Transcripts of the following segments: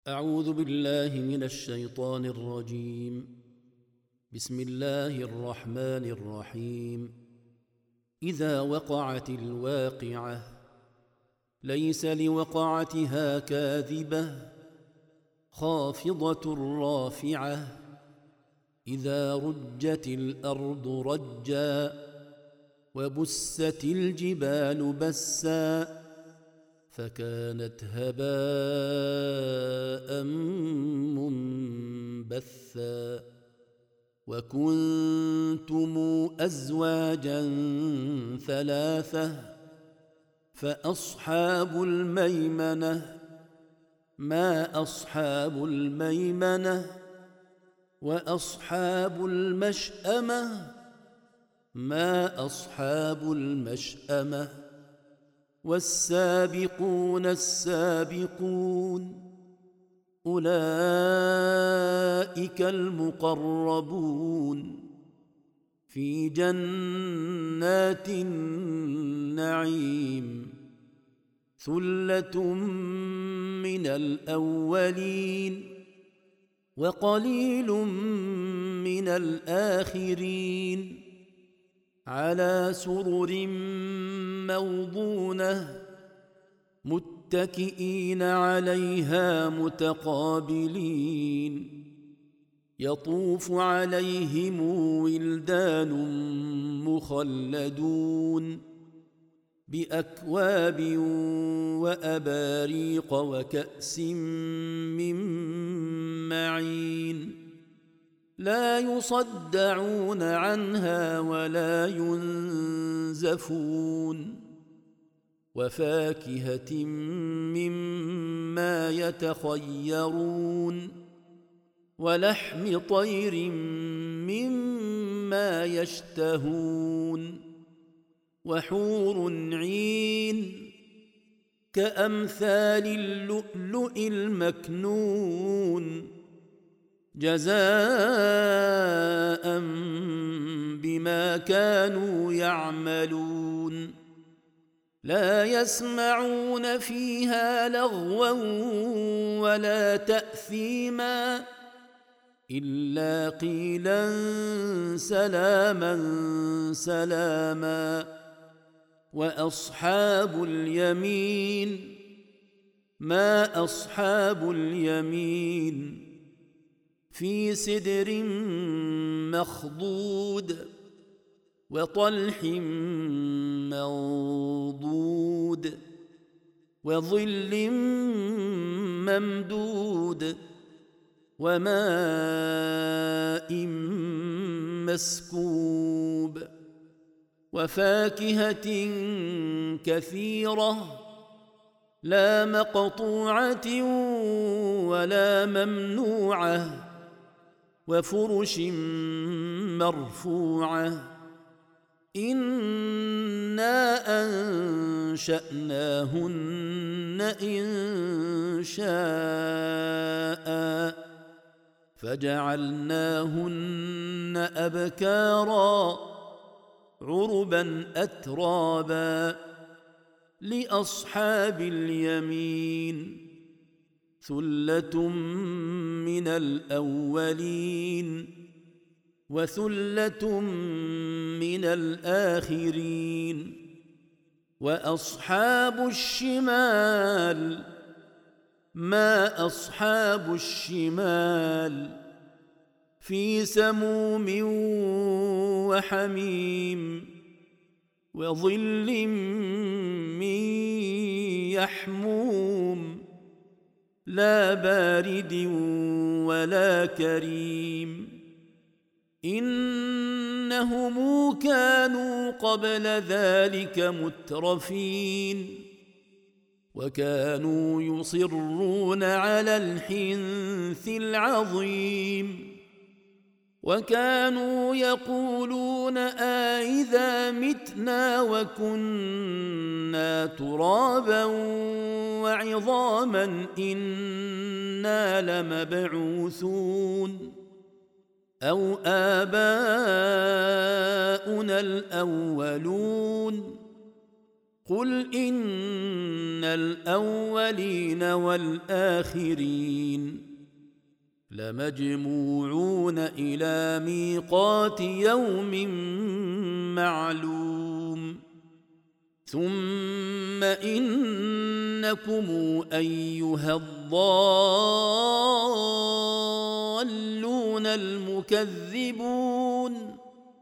أعوذ بالله من الشيطان الرجيم. بسم الله الرحمن الرحيم. إذا وقعت الواقعة ليس لوقعتها كاذبة خافضة رافعة إذا رجت الأرض رجا وبست الجبال بسا فكانت هباء منبثا وكنتم أزواجا ثلاثة فأصحاب الميمنة ما أصحاب الميمنة وأصحاب المشأمة ما أصحاب المشأمة والسابقون السابقون أولئك المقربون في جنات النعيم ثلة من الأولين وقليل من الآخرين على سرر موضونة متكئين عليها متقابلين يطوف عليهم ولدان مخلدون بأكواب وأباريق وكأس من معين لا يصدعون عنها ولا ينزفون وفاكهة مما يتخيرون ولحم طير مما يشتهون وحور عين كأمثال اللؤلؤ المكنون جزاء بما كانوا يعملون لا يسمعون فيها لغوا ولا تأثيما إلا قيلا سلاما سلاما وأصحاب اليمين ما أصحاب اليمين في سدر مخضود وطلح منضود وظل ممدود وماء مسكوب وفاكهة كثيرة لا مقطوعة ولا ممنوعة وفرش مرفوعة إنا أنشأناهن إن شاء فجعلناهن أبكارا عربا أترابا لأصحاب اليمين ثلة من الأولين وثلة من الآخرين وأصحاب الشمال ما أصحاب الشمال في سموم وحميم وظل من يحموم لا بارد ولا كريم إنهم كانوا قبل ذلك مترفين وكانوا يصرون على الحنث العظيم وكانوا يقولون أإذا متنا وكنا ترابا وعظاما إنا لمبعوثون أو آباؤنا الأولون قل إن الأولين والآخرين لمجموعون إلى ميقات يوم معلوم ثم إنكم أيها الضالون المكذبون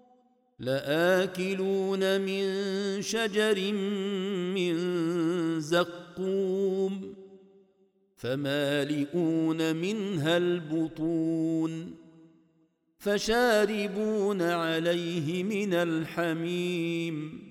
لآكلون من شجر من زقوم فمالئون منها البطون فشاربون عليه من الحميم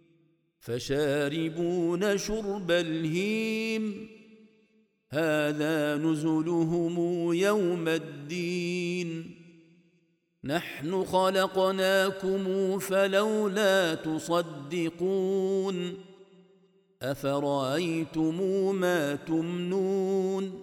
فشاربون شرب الهيم هذا نزلهم يوم الدين نحن خلقناكم فلولا تصدقون أفرأيتم ما تمنون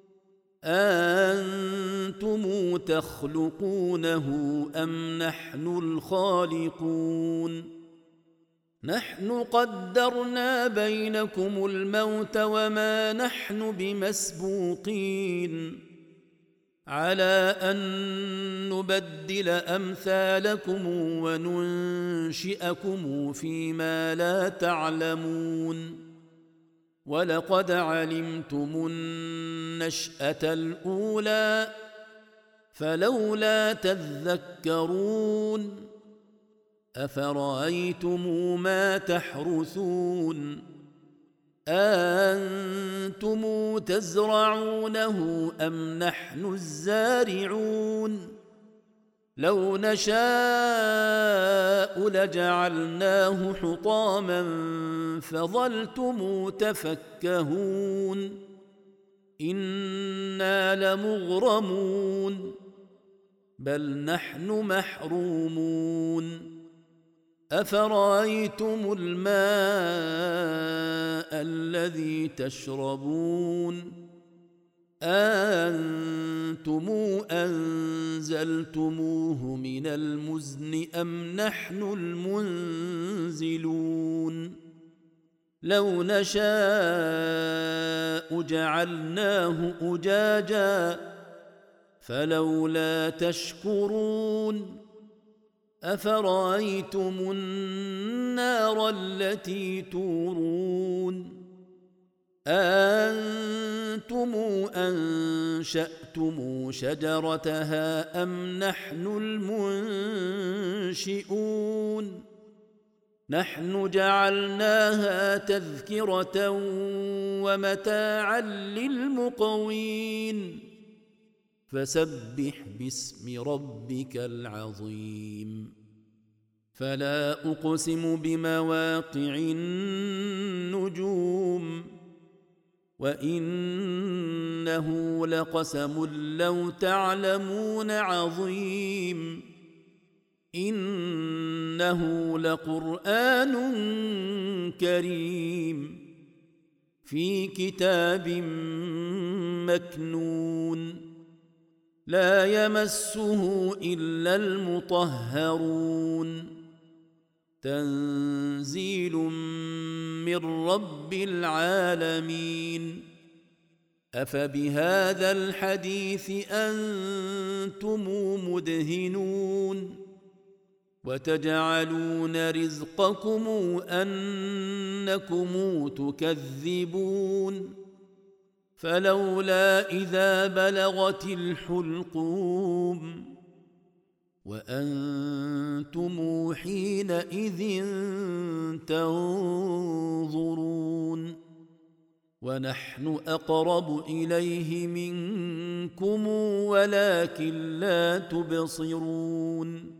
أأنتم تخلقونه أم نحن الخالقون نحن قدرنا بينكم الموت وما نحن بمسبوقين على أن نبدل أمثالكم وننشئكم فيما لا تعلمون ولقد علمتم النشأة الأولى فلولا تذكرون أفرأيتم ما تحرثون أأنتم تزرعونه أم نحن الزارعون لو نشاء لجعلناه حطاما فظلتم تفكهون إنا لمغرمون بل نحن محرومون أفرأيتم الماء الذي تشربون أأنتم أنزلتموه من المزن أم نحن المنزلون لو نشاء جعلناه أجاجا فلولا تشكرون أفرأيتم النار التي تورون أأنتم أنشأتم شجرتها أم نحن المنشئون نحن جعلناها تذكرة ومتاعا للمقوين فسبح باسم ربك العظيم فلا أقسم بمواقع النجوم وإنه لقسم لو تعلمون عظيم إنه لقرآن كريم في كتاب مكنون لا يمسه إلا المطهرون تنزيل من رب العالمين أفبهذا الحديث أنتم مدهنون وتجعلون رزقكم أنكم تكذبون فلولا إذا بلغت الحلقوم وأنتم حينئذ تنظرون ونحن أقرب إليه منكم ولكن لا تبصرون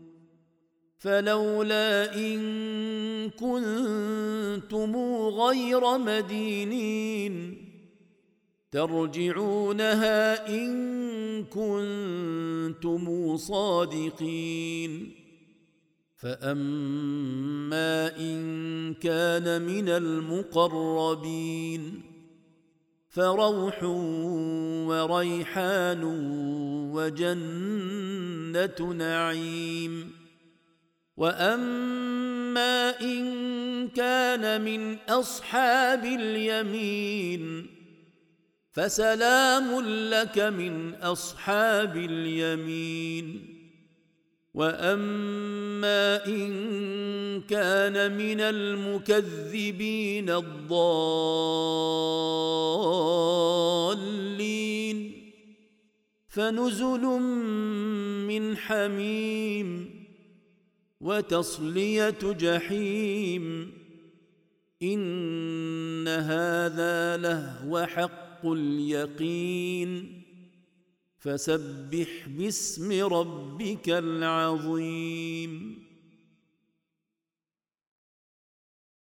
فلولا إن كنتم غير مدينين ترجعونها إن كنتم صادقين فأما إن كان من المقربين فروح وريحان وجنة نعيم وأما إن كان من أصحاب اليمين فسلام لك من أصحاب اليمين وأما إن كان من المكذبين الضالين فنزل من حميم وتصلية جحيم إن هذا لهو حق اليقين فسبح باسم ربك العظيم